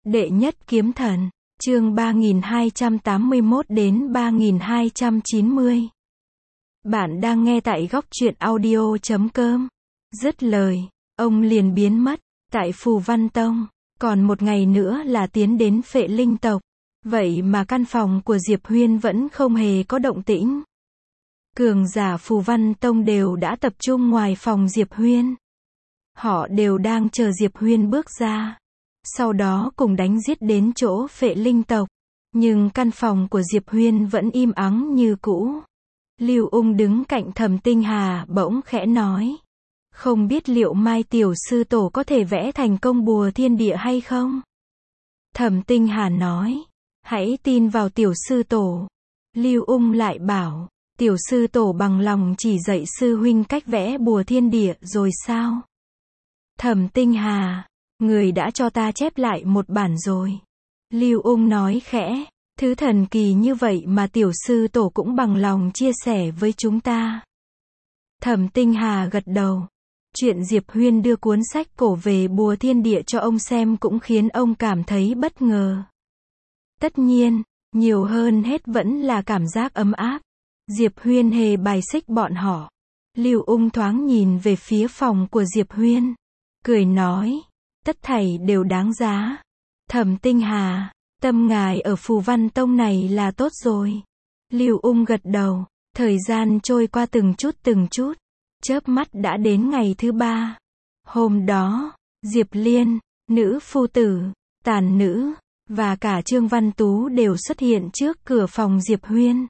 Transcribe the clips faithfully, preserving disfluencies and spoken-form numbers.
Đệ nhất kiếm thần, chương ba nghìn hai trăm tám mươi mốt đến ba nghìn hai trăm chín mươi. Bạn đang nghe tại góc truyện audio chấm com. Dứt lời, ông liền biến mất, tại Phù Văn Tông. Còn một ngày nữa là tiến đến Phệ Linh tộc. Vậy mà căn phòng của Diệp Huyên vẫn không hề có động tĩnh. Cường giả Phù Văn Tông đều đã tập trung ngoài phòng Diệp Huyên. Họ đều đang chờ Diệp Huyên bước ra. Sau đó cùng đánh giết đến chỗ Phệ Linh tộc. Nhưng căn phòng của Diệp Huyên vẫn im ắng như cũ. Lưu Ung đứng cạnh Thẩm Tinh Hà bỗng khẽ nói. Không biết liệu Mai tiểu sư tổ có thể vẽ thành công bùa thiên địa hay không? Thẩm Tinh Hà nói. Hãy tin vào tiểu sư tổ. Lưu Ung lại bảo. Tiểu sư tổ bằng lòng chỉ dạy sư huynh cách vẽ bùa thiên địa rồi sao? Thẩm Tinh Hà. Người đã cho ta chép lại một bản rồi. Lưu Ung nói khẽ. Thứ thần kỳ như vậy mà tiểu sư tổ cũng bằng lòng chia sẻ với chúng ta. Thẩm Tinh Hà gật đầu. Chuyện Diệp Huyên đưa cuốn sách cổ về bùa thiên địa cho ông xem cũng khiến ông cảm thấy bất ngờ. Tất nhiên, nhiều hơn hết vẫn là cảm giác ấm áp. Diệp Huyên hề bài xích bọn họ. Lưu Ung thoáng nhìn về phía phòng của Diệp Huyên. Cười nói. Tất thảy đều đáng giá. Thẩm Tinh Hà. Tâm ngài ở Phù Văn Tông này là tốt rồi. Lưu Ung gật đầu. Thời gian trôi qua từng chút từng chút. Chớp mắt đã đến ngày thứ ba. Hôm đó, Diệp Liên, nữ phu tử, Tàn Nữ, và cả Trương Văn Tú đều xuất hiện trước cửa phòng Diệp Huyên.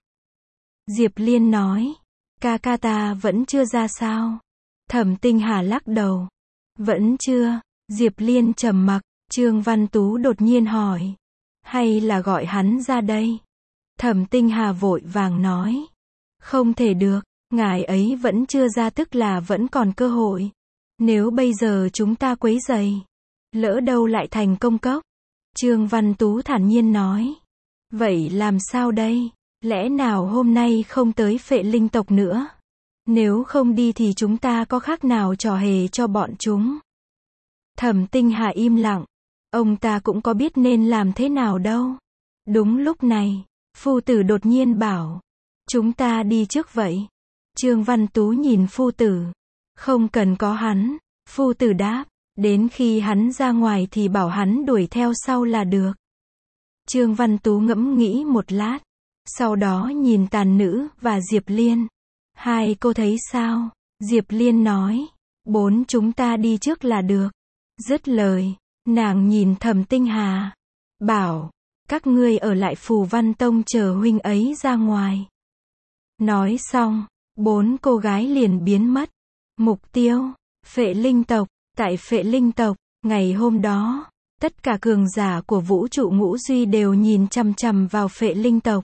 Diệp Liên nói. Ca ca ta vẫn chưa ra sao? Thẩm Tinh Hà lắc đầu. Vẫn chưa. Diệp Liên trầm mặc. Trương Văn Tú đột nhiên hỏi. Hay là gọi hắn ra đây? Thẩm Tinh Hà vội vàng nói. Không thể được. Ngài ấy vẫn chưa ra tức là vẫn còn cơ hội. Nếu bây giờ chúng ta quấy rầy, lỡ đâu lại thành công cốc. Trương Văn Tú thản nhiên nói. Vậy làm sao đây? Lẽ nào hôm nay không tới Phệ Linh tộc nữa? Nếu không đi thì chúng ta có khác nào trò hề cho bọn chúng? Thẩm Tinh Hà im lặng. Ông ta cũng có biết nên làm thế nào đâu. Đúng lúc này, phu tử đột nhiên bảo. Chúng ta đi trước vậy. Trương Văn Tú nhìn phu tử. Không cần có hắn. Phu tử đáp. Đến khi hắn ra ngoài thì bảo hắn đuổi theo sau là được. Trương Văn Tú ngẫm nghĩ một lát. Sau đó nhìn Tàn Nữ và Diệp Liên. Hai cô thấy sao? Diệp Liên nói. Bốn chúng ta đi trước là được. Dứt lời, nàng nhìn Thẩm Tinh Hà. Bảo. Các ngươi ở lại Phù Văn Tông chờ huynh ấy ra ngoài. Nói xong, bốn cô gái liền biến mất. Mục tiêu, Phệ Linh tộc. Tại Phệ Linh tộc, ngày hôm đó, tất cả cường giả của vũ trụ ngũ duy đều nhìn chằm chằm vào Phệ Linh tộc.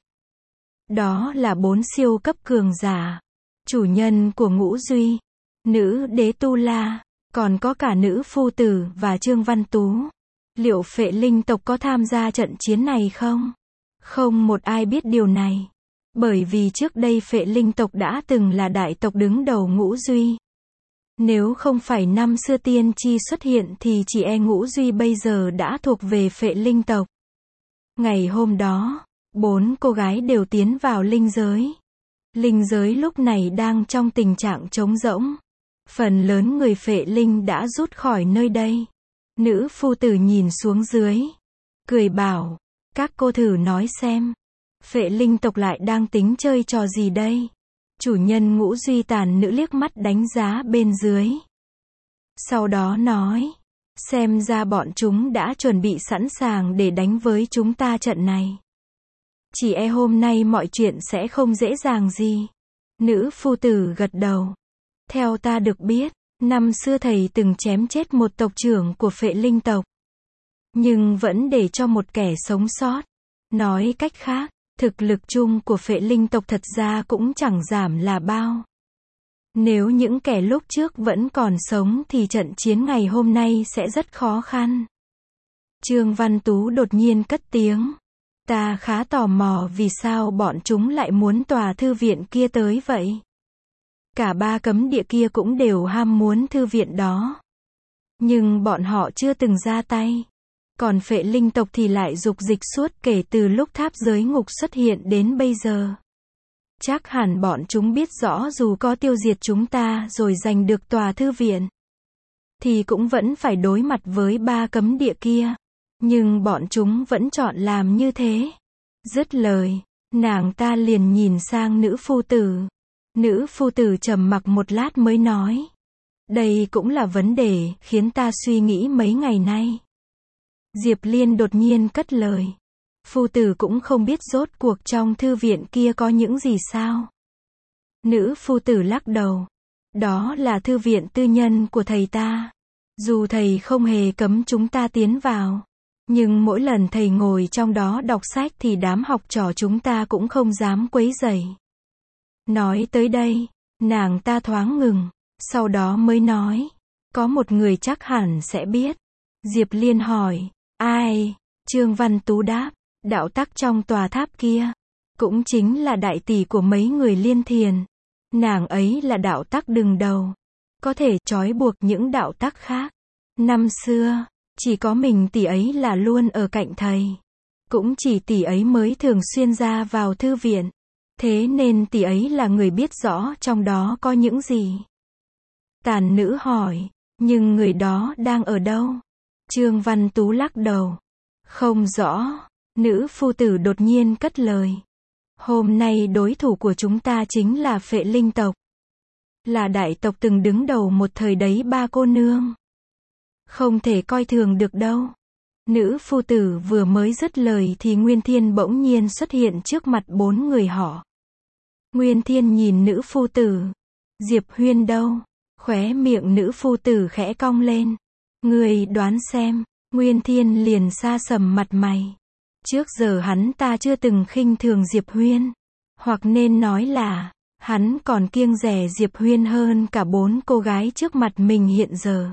Đó là bốn siêu cấp cường giả. Chủ nhân của ngũ duy, nữ đế Tu La, còn có cả nữ phu tử và Trương Văn Tú. Liệu Phệ Linh tộc có tham gia trận chiến này không? Không một ai biết điều này. Bởi vì trước đây Phệ Linh tộc đã từng là đại tộc đứng đầu ngũ duy. Nếu không phải năm xưa tiên tri xuất hiện thì chỉ e ngũ duy bây giờ đã thuộc về Phệ Linh tộc. Ngày hôm đó, bốn cô gái đều tiến vào linh giới. Linh giới lúc này đang trong tình trạng trống rỗng. Phần lớn người Phệ Linh đã rút khỏi nơi đây. Nữ phu tử nhìn xuống dưới. Cười bảo. Các cô thử nói xem. Phệ Linh tộc lại đang tính chơi trò gì đây? Chủ nhân ngũ duy Tàn Nữ liếc mắt đánh giá bên dưới. Sau đó nói. Xem ra bọn chúng đã chuẩn bị sẵn sàng để đánh với chúng ta trận này. Chỉ e hôm nay mọi chuyện sẽ không dễ dàng gì. Nữ phu tử gật đầu. Theo ta được biết, năm xưa thầy từng chém chết một tộc trưởng của Phệ Linh tộc. Nhưng vẫn để cho một kẻ sống sót. Nói cách khác, thực lực chung của Phệ Linh tộc thật ra cũng chẳng giảm là bao. Nếu những kẻ lúc trước vẫn còn sống thì trận chiến ngày hôm nay sẽ rất khó khăn. Trương Văn Tú đột nhiên cất tiếng. Ta khá tò mò vì sao bọn chúng lại muốn tòa thư viện kia tới vậy. Cả ba cấm địa kia cũng đều ham muốn thư viện đó. Nhưng bọn họ chưa từng ra tay. Còn phệ linh tộc thì lại dục dịch suốt kể từ lúc tháp giới ngục xuất hiện đến bây giờ. Chắc hẳn bọn chúng biết rõ dù có tiêu diệt chúng ta rồi giành được tòa thư viện, thì cũng vẫn phải đối mặt với ba cấm địa kia. Nhưng bọn chúng vẫn chọn làm như thế. Dứt lời, nàng ta liền nhìn sang nữ phu tử. Nữ phu tử trầm mặc một lát mới nói. Đây cũng là vấn đề khiến ta suy nghĩ mấy ngày nay. Diệp Liên đột nhiên cất lời. Phu tử cũng không biết rốt cuộc trong thư viện kia có những gì sao? Nữ phu tử lắc đầu. Đó là thư viện tư nhân của thầy ta. Dù thầy không hề cấm chúng ta tiến vào, nhưng mỗi lần thầy ngồi trong đó đọc sách thì đám học trò chúng ta cũng không dám quấy rầy. Nói tới đây, nàng ta thoáng ngừng, sau đó mới nói. Có một người chắc hẳn sẽ biết. Diệp Liên hỏi. Ai? Trương Văn Tú đáp. Đạo tắc trong tòa tháp kia. Cũng chính là đại tỷ của mấy người Liên Thiền. Nàng ấy là đạo tắc đứng đầu. Có thể trói buộc những đạo tắc khác. Năm xưa, chỉ có mình tỷ ấy là luôn ở cạnh thầy. Cũng chỉ tỷ ấy mới thường xuyên ra vào thư viện. Thế nên tỷ ấy là người biết rõ trong đó có những gì. Tàn nữ hỏi. Nhưng người đó đang ở đâu? Trương Văn Tú lắc đầu. Không rõ. Nữ phu tử đột nhiên cất lời. Hôm nay đối thủ của chúng ta chính là phệ linh tộc. Là đại tộc từng đứng đầu một thời đấy ba cô nương. Không thể coi thường được đâu. Nữ phu tử vừa mới dứt lời thì Nguyên Thiên bỗng nhiên xuất hiện trước mặt bốn người họ. Nguyên Thiên nhìn nữ phu tử. Diệp Huyên đâu? Khóe miệng nữ phu tử khẽ cong lên. Người đoán xem. Nguyên Thiên liền sa sầm mặt mày. Trước giờ hắn ta chưa từng khinh thường Diệp Huyên. Hoặc nên nói là, hắn còn kiêng dè Diệp Huyên hơn cả bốn cô gái trước mặt mình hiện giờ.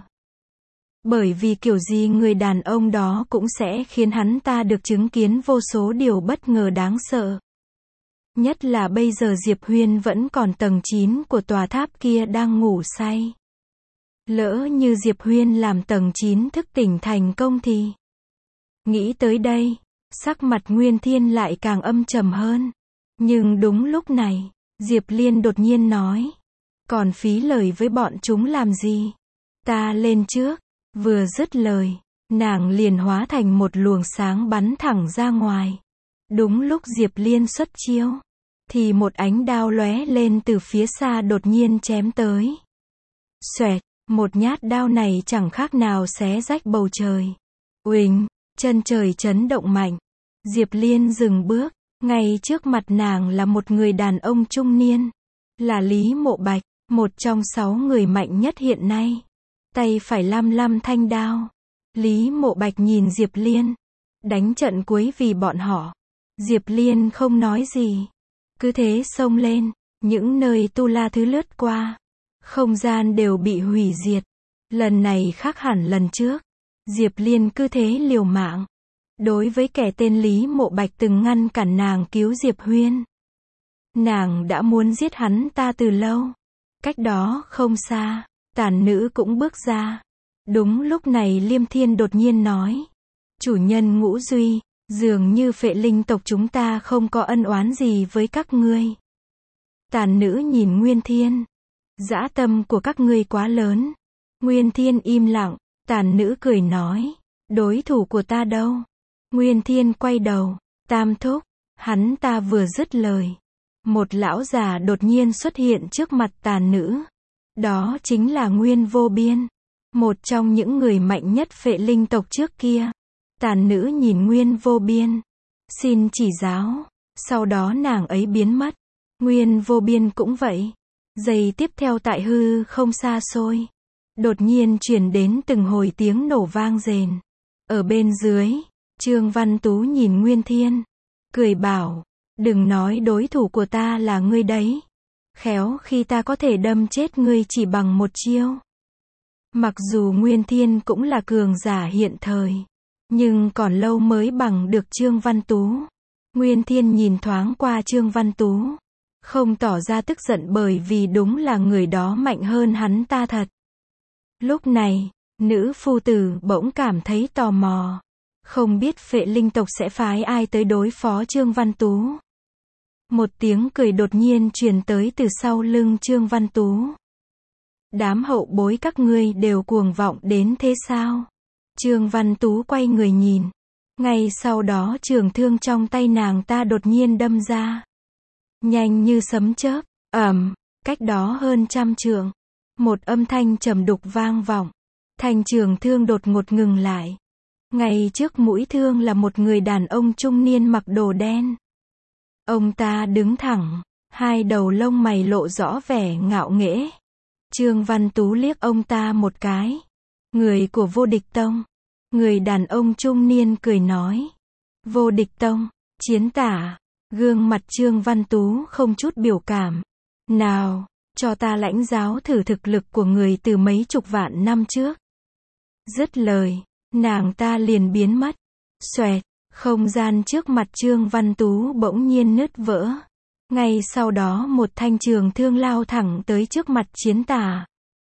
Bởi vì kiểu gì người đàn ông đó cũng sẽ khiến hắn ta được chứng kiến vô số điều bất ngờ đáng sợ. Nhất là bây giờ Diệp Huyên vẫn còn tầng chín của tòa tháp kia đang ngủ say. Lỡ như Diệp Huyên làm tầng chín thức tỉnh thành công thì... Nghĩ tới đây, sắc mặt Nguyên Thiên lại càng âm trầm hơn. Nhưng đúng lúc này, Diệp Liên đột nhiên nói. Còn phí lời với bọn chúng làm gì? Ta lên trước. Vừa dứt lời, nàng liền hóa thành một luồng sáng bắn thẳng ra ngoài. Đúng lúc Diệp Liên xuất chiêu, thì một ánh đao lóe lên từ phía xa đột nhiên chém tới. Xoẹt, một nhát đao này chẳng khác nào xé rách bầu trời. Uỳnh, chân trời chấn động mạnh. Diệp Liên dừng bước, ngay trước mặt nàng là một người đàn ông trung niên. Là Lý Mộ Bạch, một trong sáu người mạnh nhất hiện nay. Tay phải lăm lăm thanh đao. Lý Mộ Bạch nhìn Diệp Liên. Đánh trận cuối vì bọn họ. Diệp Liên không nói gì. Cứ thế xông lên. Những nơi tu la thứ lướt qua. Không gian đều bị hủy diệt. Lần này khác hẳn lần trước. Diệp Liên cứ thế liều mạng. Đối với kẻ tên Lý Mộ Bạch từng ngăn cản nàng cứu Diệp Huyên. Nàng đã muốn giết hắn ta từ lâu. Cách đó không xa. Tàn nữ cũng bước ra. Đúng lúc này Liêm Thiên đột nhiên nói. Chủ nhân Ngũ Duy, dường như phệ linh tộc chúng ta không có ân oán gì với các ngươi. Tàn nữ nhìn Nguyên Thiên. Dã tâm của các ngươi quá lớn. Nguyên Thiên im lặng. Tàn nữ cười nói. Đối thủ của ta đâu? Nguyên Thiên quay đầu. Tam thúc. Hắn ta vừa dứt lời. Một lão già đột nhiên xuất hiện trước mặt tàn nữ. Đó chính là Nguyên Vô Biên. Một trong những người mạnh nhất phệ linh tộc trước kia. Tàn nữ nhìn Nguyên Vô Biên. Xin chỉ giáo. Sau đó nàng ấy biến mất. Nguyên Vô Biên cũng vậy. Giây tiếp theo tại hư không xa xôi. Đột nhiên truyền đến từng hồi tiếng nổ vang rền. Ở bên dưới, Trương Văn Tú nhìn Nguyên Thiên. Cười bảo. Đừng nói đối thủ của ta là ngươi đấy. Khéo khi ta có thể đâm chết ngươi chỉ bằng một chiêu. Mặc dù Nguyên Thiên cũng là cường giả hiện thời. Nhưng còn lâu mới bằng được Trương Văn Tú. Nguyên Thiên nhìn thoáng qua Trương Văn Tú. Không tỏ ra tức giận bởi vì đúng là người đó mạnh hơn hắn ta thật. Lúc này, nữ phu tử bỗng cảm thấy tò mò. Không biết Phệ Linh tộc sẽ phái ai tới đối phó Trương Văn Tú. Một tiếng cười đột nhiên truyền tới từ sau lưng Trương Văn Tú. Đám hậu bối các ngươi đều cuồng vọng đến thế sao? Trương Văn Tú quay người nhìn. Ngay sau đó trường thương trong tay nàng ta đột nhiên đâm ra. Nhanh như sấm chớp, ầm, cách đó hơn trăm trượng. Một âm thanh trầm đục vang vọng. Thanh trường thương đột ngột ngừng lại. Ngay trước mũi thương là một người đàn ông trung niên mặc đồ đen. Ông ta đứng thẳng, hai đầu lông mày lộ rõ vẻ ngạo nghễ. Trương Văn Tú liếc ông ta một cái. Người của Vô Địch Tông. Người đàn ông trung niên cười nói. Vô Địch Tông, Chiến Tả. Gương mặt Trương Văn Tú không chút biểu cảm. Nào, cho ta lãnh giáo thử thực lực của người từ mấy chục vạn năm trước. Dứt lời, nàng ta liền biến mất. Xoẹt, không gian trước mặt Trương Văn Tú bỗng nhiên nứt vỡ. Ngay sau đó một thanh trường thương lao thẳng tới trước mặt Chiến Tả.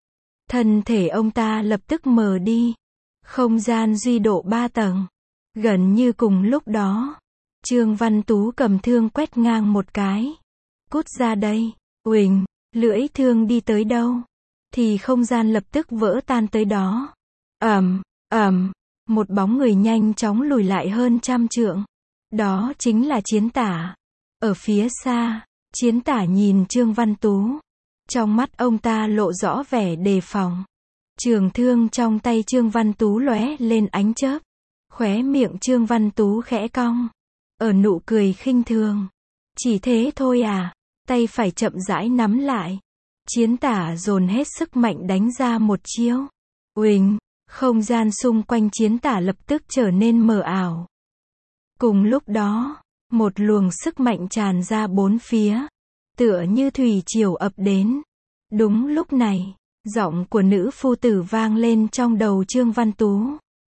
Thân thể ông ta lập tức mờ đi. Không gian duy độ ba tầng. Gần như cùng lúc đó, Trương Văn Tú cầm thương quét ngang một cái. Cút ra đây, uỳnh, lưỡi thương đi tới đâu, thì không gian lập tức vỡ tan tới đó. Ầm, ầm, một bóng người nhanh chóng lùi lại hơn trăm trượng. Đó chính là Chiến Tả. Ở phía xa, Chiến Tả nhìn Trương Văn Tú. Trong mắt ông ta lộ rõ vẻ đề phòng. Trường thương trong tay Trương Văn Tú lóe lên ánh chớp. Khóe miệng Trương Văn Tú khẽ cong. Ở nụ cười khinh thường. Chỉ thế thôi à? Tay phải chậm rãi nắm lại. Chiến Tả dồn hết sức mạnh đánh ra một chiêu. Uỳnh, không gian xung quanh Chiến Tả lập tức trở nên mờ ảo. Cùng lúc đó, một luồng sức mạnh tràn ra bốn phía. Tựa như thủy triều ập đến. Đúng lúc này, giọng của nữ phu tử vang lên trong đầu Trương Văn Tú.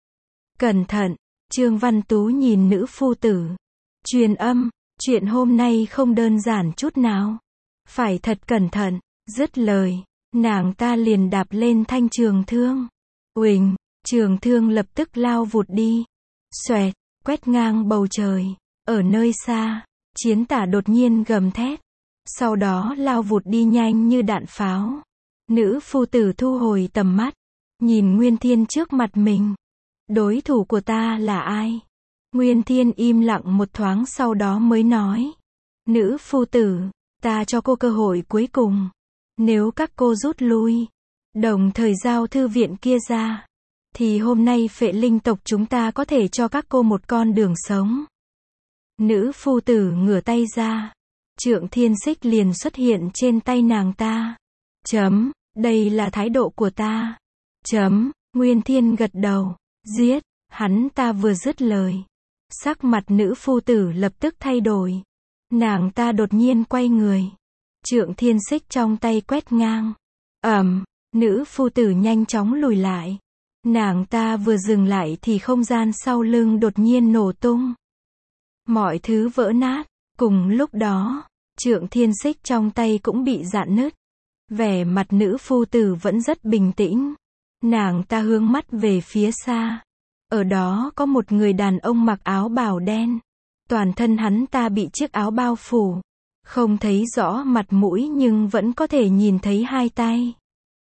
Cẩn thận, Trương Văn Tú nhìn nữ phu tử. Truyền âm, chuyện hôm nay không đơn giản chút nào. Phải thật cẩn thận. Dứt lời, nàng ta liền đạp lên thanh trường thương. Uỳnh, trường thương lập tức lao vụt đi. Xoẹt, quét ngang bầu trời. Ở nơi xa, Chiến Tả đột nhiên gầm thét. Sau đó lao vụt đi nhanh như đạn pháo. Nữ phu tử thu hồi tầm mắt. Nhìn Nguyên Thiên trước mặt mình. Đối thủ của ta là ai? Nguyên Thiên im lặng một thoáng sau đó mới nói. Nữ phu tử, ta cho cô cơ hội cuối cùng. Nếu các cô rút lui, đồng thời giao thư viện kia ra, thì hôm nay Phệ Linh tộc chúng ta có thể cho các cô một con đường sống. Nữ phu tử ngửa tay ra. Trượng thiên xích liền xuất hiện trên tay nàng ta. Chấm, đây là thái độ của ta. Chấm, Nguyên Thiên gật đầu. Giết, hắn ta vừa dứt lời. Sắc mặt nữ phu tử lập tức thay đổi. Nàng ta đột nhiên quay người. Trượng thiên xích trong tay quét ngang. Ầm, nữ phu tử nhanh chóng lùi lại. Nàng ta vừa dừng lại thì không gian sau lưng đột nhiên nổ tung. Mọi thứ vỡ nát. Cùng lúc đó, trượng thiên xích trong tay cũng bị rạn nứt. Vẻ mặt nữ phu tử vẫn rất bình tĩnh. Nàng ta hướng mắt về phía xa. Ở đó có một người đàn ông mặc áo bào đen. Toàn thân hắn ta bị chiếc áo bao phủ. Không thấy rõ mặt mũi nhưng vẫn có thể nhìn thấy hai tay.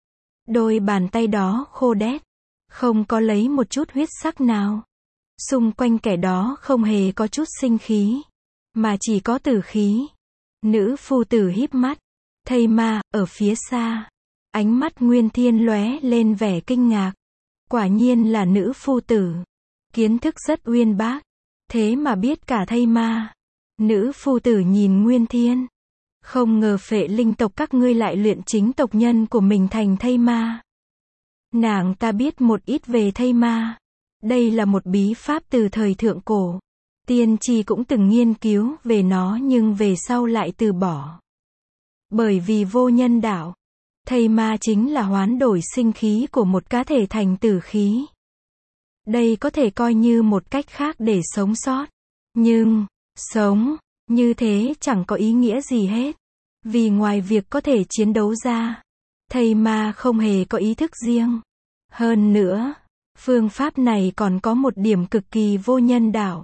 Đôi bàn tay đó khô đét. Không có lấy một chút huyết sắc nào. Xung quanh kẻ đó không hề có chút sinh khí. Mà chỉ có tử khí. Nữ phu tử híp mắt. Thây ma, ở phía xa. Ánh mắt Nguyên Thiên lóe lên vẻ kinh ngạc. Quả nhiên là nữ phu tử. Kiến thức rất uyên bác. Thế mà biết cả thây ma. Nữ phu tử nhìn Nguyên Thiên. Không ngờ Phệ Linh tộc các ngươi lại luyện chính tộc nhân của mình thành thây ma. Nàng ta biết một ít về thây ma. Đây là một bí pháp từ thời thượng cổ. Tiên tri cũng từng nghiên cứu về nó nhưng về sau lại từ bỏ. Bởi vì vô nhân đạo. Thây ma chính là hoán đổi sinh khí của một cá thể thành tử khí. Đây có thể coi như một cách khác để sống sót. Nhưng, sống, như thế chẳng có ý nghĩa gì hết. Vì ngoài việc có thể chiến đấu ra, thây ma không hề có ý thức riêng. Hơn nữa, Phương pháp này còn có một điểm cực kỳ vô nhân đạo.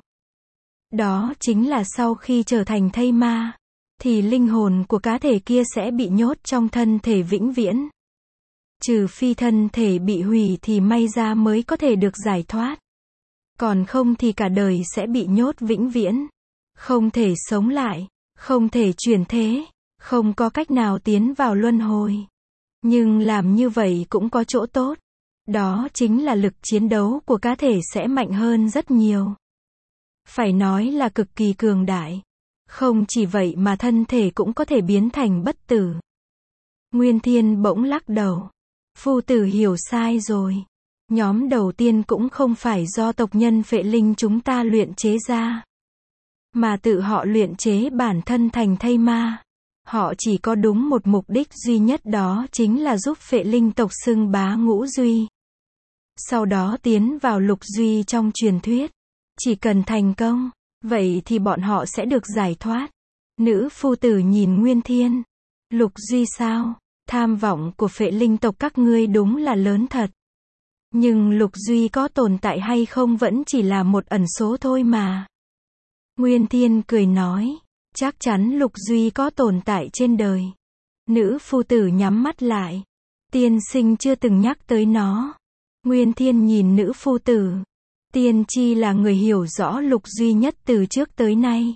Đó chính là sau khi trở thành thây ma, thì linh hồn của cá thể kia sẽ bị nhốt trong thân thể vĩnh viễn. Trừ phi thân thể bị hủy thì may ra mới có thể được giải thoát. Còn không thì cả đời sẽ bị nhốt vĩnh viễn. Không thể sống lại, không thể chuyển thế, không có cách nào tiến vào luân hồi. Nhưng làm như vậy cũng có chỗ tốt. Đó chính là lực chiến đấu của cá thể sẽ mạnh hơn rất nhiều. Phải nói là cực kỳ cường đại. Không chỉ vậy mà thân thể cũng có thể biến thành bất tử. Nguyên Thiên bỗng lắc đầu. Phu tử hiểu sai rồi. Nhóm đầu tiên cũng không phải do tộc nhân Phệ Linh chúng ta luyện chế ra, mà tự họ luyện chế bản thân thành thây ma. Họ chỉ có đúng một mục đích duy nhất, đó chính là giúp Phệ Linh tộc xưng bá ngũ duy. Sau đó tiến vào lục duy trong truyền thuyết. Chỉ cần thành công, vậy thì bọn họ sẽ được giải thoát. Nữ phu tử nhìn Nguyên Thiên. Lục duy sao? Tham vọng của Phệ Linh tộc các ngươi đúng là lớn thật. Nhưng lục duy có tồn tại hay không vẫn chỉ là một ẩn số thôi mà. Nguyên Thiên cười nói, chắc chắn lục duy có tồn tại trên đời. Nữ phu tử nhắm mắt lại. Tiên sinh chưa từng nhắc tới nó. Nguyên Thiên nhìn nữ phu tử. Tiên chi là người hiểu rõ lục duy nhất từ trước tới nay.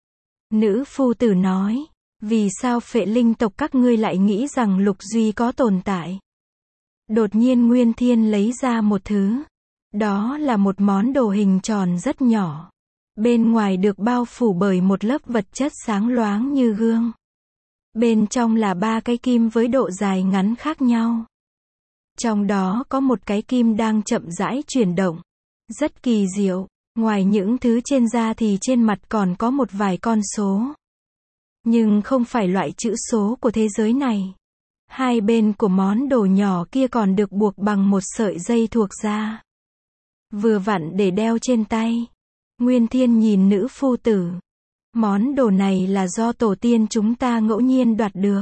Nữ phu tử nói, vì sao Phệ Linh tộc các ngươi lại nghĩ rằng lục duy có tồn tại? Đột nhiên Nguyên Thiên lấy ra một thứ. Đó là một món đồ hình tròn rất nhỏ. Bên ngoài được bao phủ bởi một lớp vật chất sáng loáng như gương. Bên trong là ba cái kim với độ dài ngắn khác nhau. Trong đó có một cái kim đang chậm rãi chuyển động. Rất kỳ diệu. Ngoài những thứ trên da thì trên mặt còn có một vài con số. Nhưng không phải loại chữ số của thế giới này. Hai bên của món đồ nhỏ kia còn được buộc bằng một sợi dây thuộc da. Vừa vặn để đeo trên tay. Nguyên Thiên nhìn nữ phu tử. Món đồ này là do tổ tiên chúng ta ngẫu nhiên đoạt được.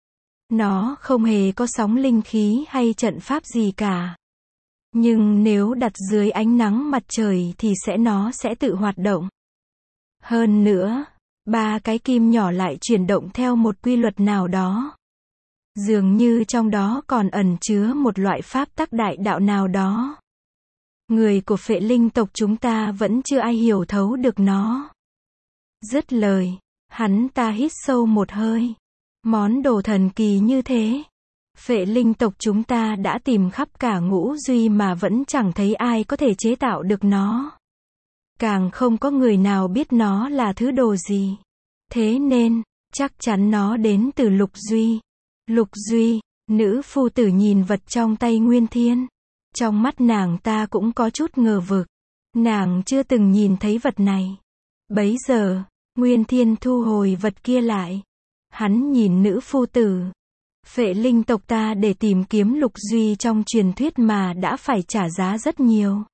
Nó không hề có sóng linh khí hay trận pháp gì cả. Nhưng nếu đặt dưới ánh nắng mặt trời thì sẽ nó sẽ tự hoạt động. Hơn nữa, ba cái kim nhỏ lại chuyển động theo một quy luật nào đó. Dường như trong đó còn ẩn chứa một loại pháp tắc đại đạo nào đó. Người của Phệ Linh tộc chúng ta vẫn chưa ai hiểu thấu được nó. Dứt lời, hắn ta hít sâu một hơi. Món đồ thần kỳ như thế. Phệ Linh tộc chúng ta đã tìm khắp cả ngũ duy mà vẫn chẳng thấy ai có thể chế tạo được nó. Càng không có người nào biết nó là thứ đồ gì. Thế nên, chắc chắn nó đến từ lục duy. Lục duy, nữ phu tử nhìn vật trong tay Nguyên Thiên. Trong mắt nàng ta cũng có chút ngờ vực. Nàng chưa từng nhìn thấy vật này. Bấy giờ, Nguyên Thiên thu hồi vật kia lại. Hắn nhìn nữ phu tử. Phệ Linh tộc ta để tìm kiếm lục duy trong truyền thuyết mà đã phải trả giá rất nhiều.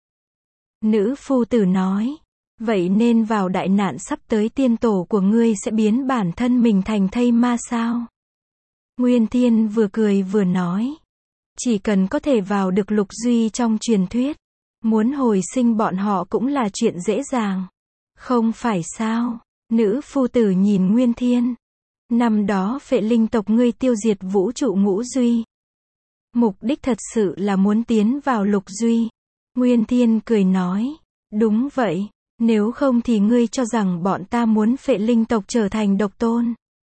Nữ phu tử nói, vậy nên vào đại nạn sắp tới tiên tổ của ngươi sẽ biến bản thân mình thành thây ma sao? Nguyên Thiên vừa cười vừa nói, chỉ cần có thể vào được lục duy trong truyền thuyết, muốn hồi sinh bọn họ cũng là chuyện dễ dàng. Không phải sao? Nữ phu tử nhìn Nguyên Thiên. Năm đó Phệ Linh tộc ngươi tiêu diệt vũ trụ ngũ duy. Mục đích thật sự là muốn tiến vào lục duy. Nguyên Thiên cười nói, đúng vậy, nếu không thì ngươi cho rằng bọn ta muốn Phệ Linh tộc trở thành độc tôn.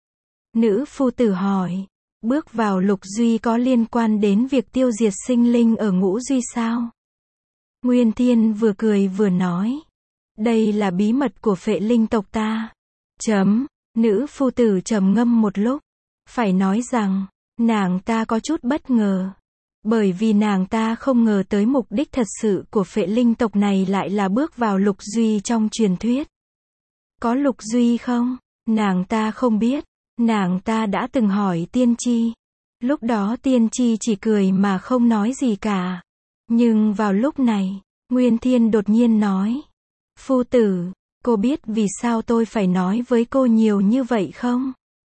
Nữ phu tử hỏi, bước vào lục duy có liên quan đến việc tiêu diệt sinh linh ở ngũ duy sao? Nguyên Thiên vừa cười vừa nói, đây là bí mật của Phệ Linh tộc ta. Chấm. Nữ phu tử trầm ngâm một lúc. Phải nói rằng, nàng ta có chút bất ngờ. Bởi vì nàng ta không ngờ tới mục đích thật sự của Phệ Linh tộc này lại là bước vào lục duy trong truyền thuyết. Có lục duy không? Nàng ta không biết. Nàng ta đã từng hỏi tiên tri. Lúc đó tiên tri chỉ cười mà không nói gì cả. Nhưng vào lúc này, Nguyên Thiên đột nhiên nói, phu tử, cô biết vì sao tôi phải nói với cô nhiều như vậy không?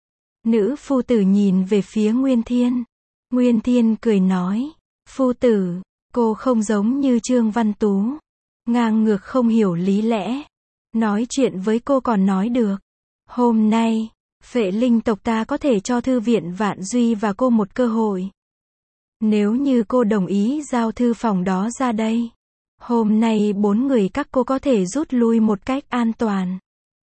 Nữ phu tử nhìn về phía Nguyên Thiên. Nguyên Thiên cười nói, phu tử, Cô không giống như Trương Văn Tú, ngang ngược không hiểu lý lẽ. Nói chuyện với cô còn nói được. Hôm nay, Phệ Linh tộc ta có thể cho Thư viện Vạn Duy và cô một cơ hội. Nếu như cô đồng ý giao thư phòng đó ra đây, hôm nay bốn người các cô có thể rút lui một cách an toàn.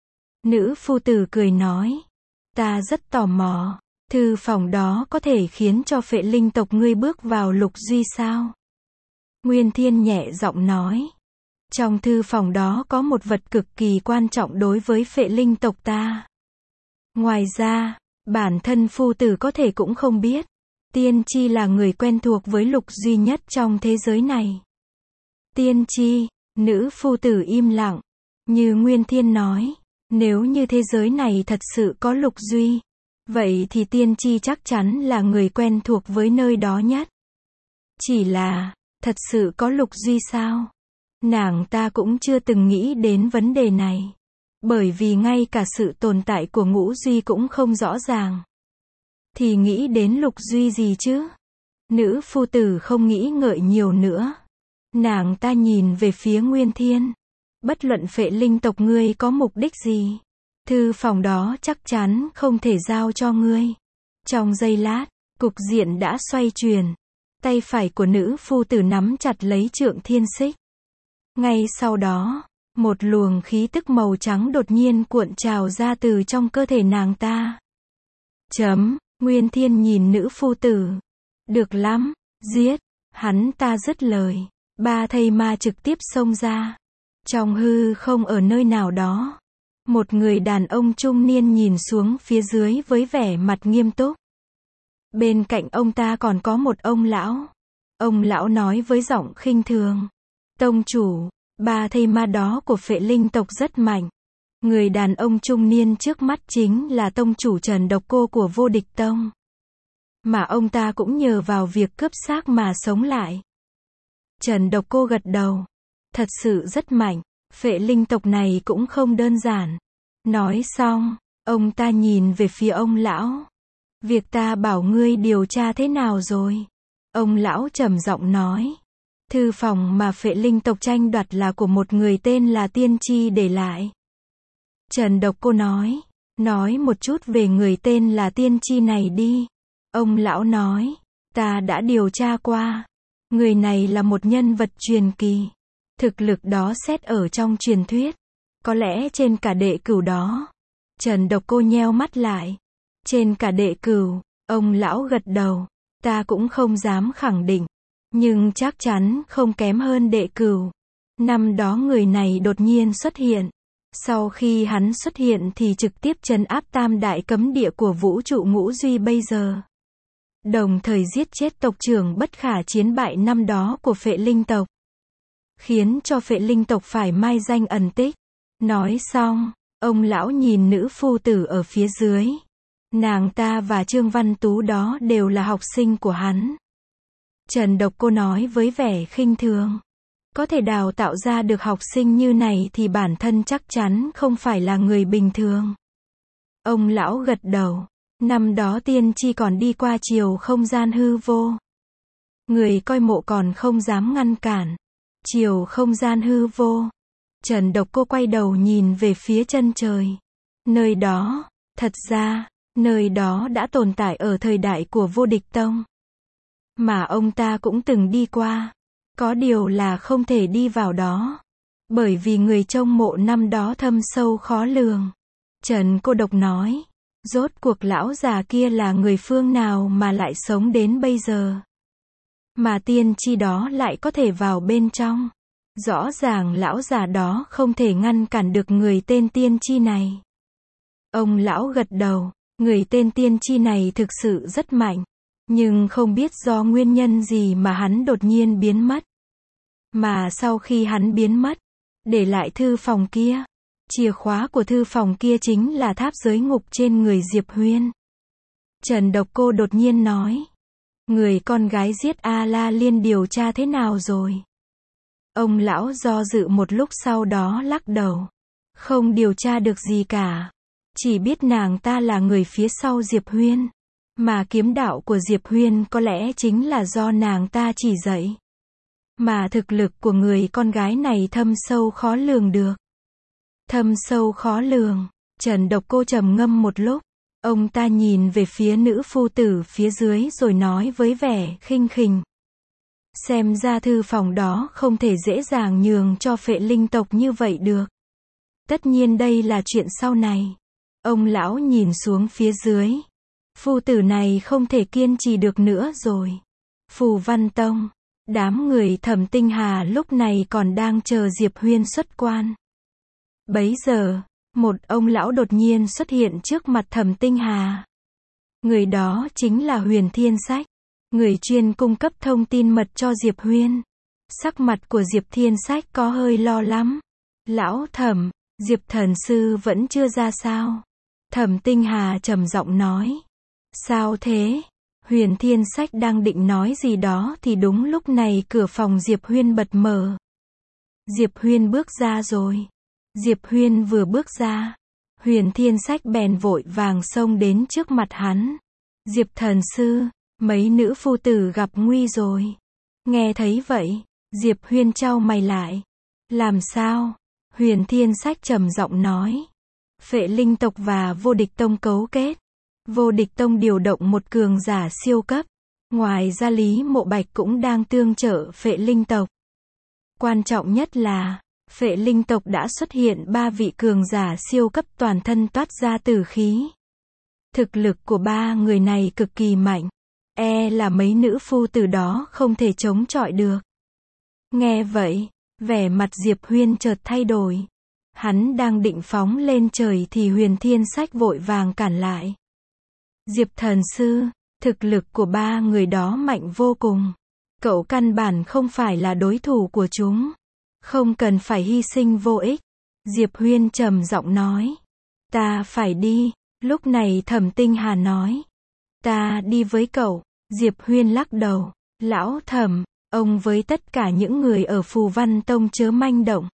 Nữ phu tử cười nói, ta rất tò mò, thư phòng đó có thể khiến cho Phệ Linh tộc ngươi bước vào Lục Duy sao? Nguyên Thiên nhẹ giọng nói, trong thư phòng đó có một vật cực kỳ quan trọng đối với Phệ Linh tộc ta. Ngoài ra, bản thân phu tử có thể cũng không biết, Tiên Tri là người quen thuộc với Lục Duy nhất trong thế giới này. Tiên Tri, nữ phu tử im lặng, như Nguyên Thiên nói, nếu như thế giới này thật sự có Lục Duy, vậy thì Tiên Tri chắc chắn là người quen thuộc với nơi đó nhất. Chỉ là, thật sự có Lục Duy sao? Nàng ta cũng chưa từng nghĩ đến vấn đề này. Bởi vì ngay cả sự tồn tại của Ngũ Duy cũng không rõ ràng. Thì nghĩ đến Lục Duy gì chứ? Nữ phu tử không nghĩ ngợi nhiều nữa. Nàng ta nhìn về phía Nguyên Thiên. Bất luận Phệ Linh tộc ngươi có mục đích gì, thư phòng đó chắc chắn không thể giao cho ngươi. Trong giây lát, cục diện đã xoay chuyển. Tay phải của nữ phu tử nắm chặt lấy trượng thiên xích. Ngay sau đó, một luồng khí tức màu trắng đột nhiên cuộn trào ra từ trong cơ thể nàng ta. Chấm, Nguyên Thiên nhìn nữ phu tử. Được lắm, giết. Hắn ta dứt lời. Ba thây ma trực tiếp xông ra. Trong hư không ở nơi nào đó, một người đàn ông trung niên nhìn xuống phía dưới với vẻ mặt nghiêm túc. Bên cạnh ông ta còn có một ông lão. Ông lão nói với giọng khinh thường. Tông chủ, ba thây ma đó của Phệ Linh tộc rất mạnh. Người đàn ông trung niên trước mắt chính là tông chủ Trần Độc Cô của Vô Địch Tông. Mà ông ta cũng nhờ vào việc cướp xác mà sống lại. Trần Độc Cô gật đầu. Thật sự rất mạnh, Phệ Linh tộc này cũng không đơn giản. Nói xong, ông ta nhìn về phía ông lão. Việc ta bảo ngươi điều tra thế nào rồi? Ông lão trầm giọng nói. Thư phòng mà Phệ Linh tộc tranh đoạt là của một người tên là Tiên Tri để lại. Trần Độc Cô nói. Nói một chút về người tên là Tiên Tri này đi. Ông lão nói. Ta đã điều tra qua. Người này là một nhân vật truyền kỳ. Thực lực đó xét ở trong truyền thuyết. Có lẽ trên cả đệ cửu đó. Trần Độc Cô nheo mắt lại. Trên cả đệ cửu, ông lão gật đầu. Ta cũng không dám khẳng định. Nhưng chắc chắn không kém hơn đệ cửu. Năm đó người này đột nhiên xuất hiện. Sau khi hắn xuất hiện thì trực tiếp trấn áp tam đại cấm địa của vũ trụ Ngũ Duy bây giờ. Đồng thời giết chết tộc trưởng bất khả chiến bại năm đó của Phệ Linh tộc. Khiến cho Phệ Linh tộc phải mai danh ẩn tích. Nói xong, ông lão nhìn nữ phu tử ở phía dưới. Nàng ta và Trương Văn Tú đó đều là học sinh của hắn. Trần Độc Cô nói với vẻ khinh thường. Có thể đào tạo ra được học sinh như này thì bản thân chắc chắn không phải là người bình thường. Ông lão gật đầu. Năm đó Tiên Tri còn đi qua chiều không gian hư vô. Người coi mộ còn không dám ngăn cản. Chiều không gian hư vô. Trần Độc Cô quay đầu nhìn về phía chân trời. Nơi đó, thật ra, nơi đó đã tồn tại ở thời đại của Vô Địch Tông. Mà ông ta cũng từng đi qua. Có điều là không thể đi vào đó. Bởi vì người trông mộ năm đó thâm sâu khó lường. Trần Cô Độc nói. Rốt cuộc lão già kia là người phương nào mà lại sống đến bây giờ? Mà Tiên Tri đó lại có thể vào bên trong. Rõ ràng lão già đó không thể ngăn cản được người tên Tiên Tri này. Ông lão gật đầu. Người tên Tiên Tri này thực sự rất mạnh. Nhưng không biết do nguyên nhân gì mà hắn đột nhiên biến mất. Mà sau khi hắn biến mất, để lại thư phòng kia. Chìa khóa của thư phòng kia chính là tháp giới ngục trên người Diệp Huyên. Trần Độc Cô đột nhiên nói. Người con gái giết A La Liên điều tra thế nào rồi? Ông lão do dự một lúc sau đó lắc đầu. Không điều tra được gì cả. Chỉ biết nàng ta là người phía sau Diệp Huyên. Mà kiếm đạo của Diệp Huyên có lẽ chính là do nàng ta chỉ dạy. Mà thực lực của người con gái này thâm sâu khó lường được. Thâm sâu khó lường, Trần Độc Cô trầm ngâm một lúc. Ông ta nhìn về phía nữ phu tử phía dưới rồi nói với vẻ khinh khỉnh. Xem ra thư phòng đó không thể dễ dàng nhường cho Phệ Linh tộc như vậy được. Tất nhiên đây là chuyện sau này. Ông lão nhìn xuống phía dưới. Phu tử này không thể kiên trì được nữa rồi. Phù Văn Tông, đám người Thẩm Tinh Hà lúc này còn đang chờ Diệp Huyên xuất quan. Bấy giờ, một ông lão đột nhiên xuất hiện trước mặt Thẩm Tinh Hà. Người đó chính là Huyền Thiên Sách, người chuyên cung cấp thông tin mật cho Diệp Huyên. Sắc mặt của Diệp Thiên Sách có hơi lo lắm. Lão Thẩm, Diệp thần sư vẫn chưa ra sao? Thẩm Tinh Hà trầm giọng nói. Sao thế? Huyền Thiên Sách đang định nói gì đó thì đúng lúc này cửa phòng Diệp Huyên bật mở. Diệp Huyên bước ra rồi. Diệp Huyên vừa bước ra, Huyền Thiên Sách bèn vội vàng xông đến trước mặt hắn. Diệp thần sư, mấy nữ phu tử gặp nguy rồi. Nghe thấy vậy, Diệp Huyên chau mày lại. Làm sao? Huyền Thiên Sách trầm giọng nói. Phệ Linh tộc và Vô Địch Tông cấu kết. Vô Địch Tông điều động một cường giả siêu cấp. Ngoài ra Lý Mộ Bạch cũng đang tương trợ Phệ Linh tộc. Quan trọng nhất là, Phệ Linh tộc đã xuất hiện ba vị cường giả siêu cấp toàn thân toát ra tử khí. Thực lực của ba người này cực kỳ mạnh. E là mấy nữ phu tử đó không thể chống chọi được. Nghe vậy, vẻ mặt Diệp Huyên chợt thay đổi. Hắn đang định phóng lên trời thì Huyền Thiên Sách vội vàng cản lại. Diệp thần sư, thực lực của ba người đó mạnh vô cùng. Cậu căn bản không phải là đối thủ của chúng. Không cần phải hy sinh vô ích. Diệp Huyên trầm giọng nói. Ta phải đi. Lúc này Thẩm Tinh Hà nói. Ta đi với cậu. Diệp Huyên lắc đầu. Lão Thẩm, ông với tất cả những người ở Phù Văn Tông chớ manh động.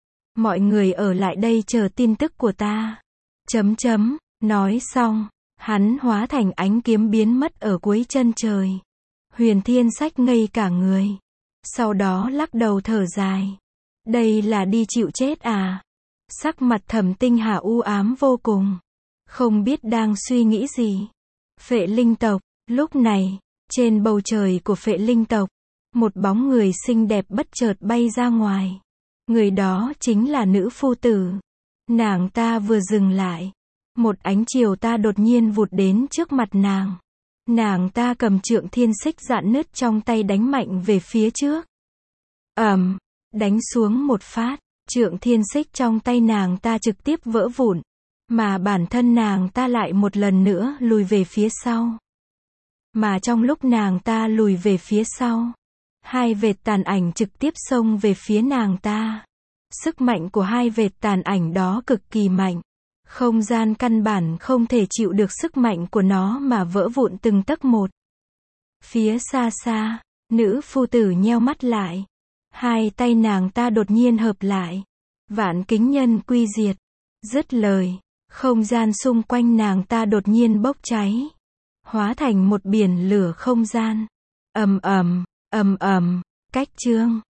Mọi người ở lại đây chờ tin tức của ta. Chấm chấm, nói xong, hắn hóa thành ánh kiếm biến mất ở cuối chân trời. Huyền Thiên Sách ngây cả người. Sau đó lắc đầu thở dài. Đây là đi chịu chết à? Sắc mặt Thẩm Tinh Hà u ám vô cùng. Không biết đang suy nghĩ gì. Phệ Linh tộc, lúc này, trên bầu trời của Phệ Linh tộc, một bóng người xinh đẹp bất chợt bay ra ngoài. Người đó chính là nữ phu tử. Nàng ta vừa dừng lại. Một ánh chiều ta đột nhiên vụt đến trước mặt nàng. Nàng ta cầm trượng thiên xích rạn nứt trong tay đánh mạnh về phía trước. ầm, um, đánh xuống một phát, trượng thiên xích trong tay nàng ta trực tiếp vỡ vụn. Mà bản thân nàng ta lại một lần nữa lùi về phía sau. Mà trong lúc nàng ta lùi về phía sau, hai vệt tàn ảnh trực tiếp xông về phía nàng ta. Sức mạnh của hai vệt tàn ảnh đó cực kỳ mạnh. Không gian căn bản không thể chịu được sức mạnh của nó mà vỡ vụn từng tấc một. Phía xa xa, nữ phu tử nheo mắt lại. Hai tay nàng ta đột nhiên hợp lại. Vạn kính nhân quy diệt. Dứt lời, không gian xung quanh nàng ta đột nhiên bốc cháy. Hóa thành một biển lửa không gian. Ầm ầm, ầm ầm, cách chương.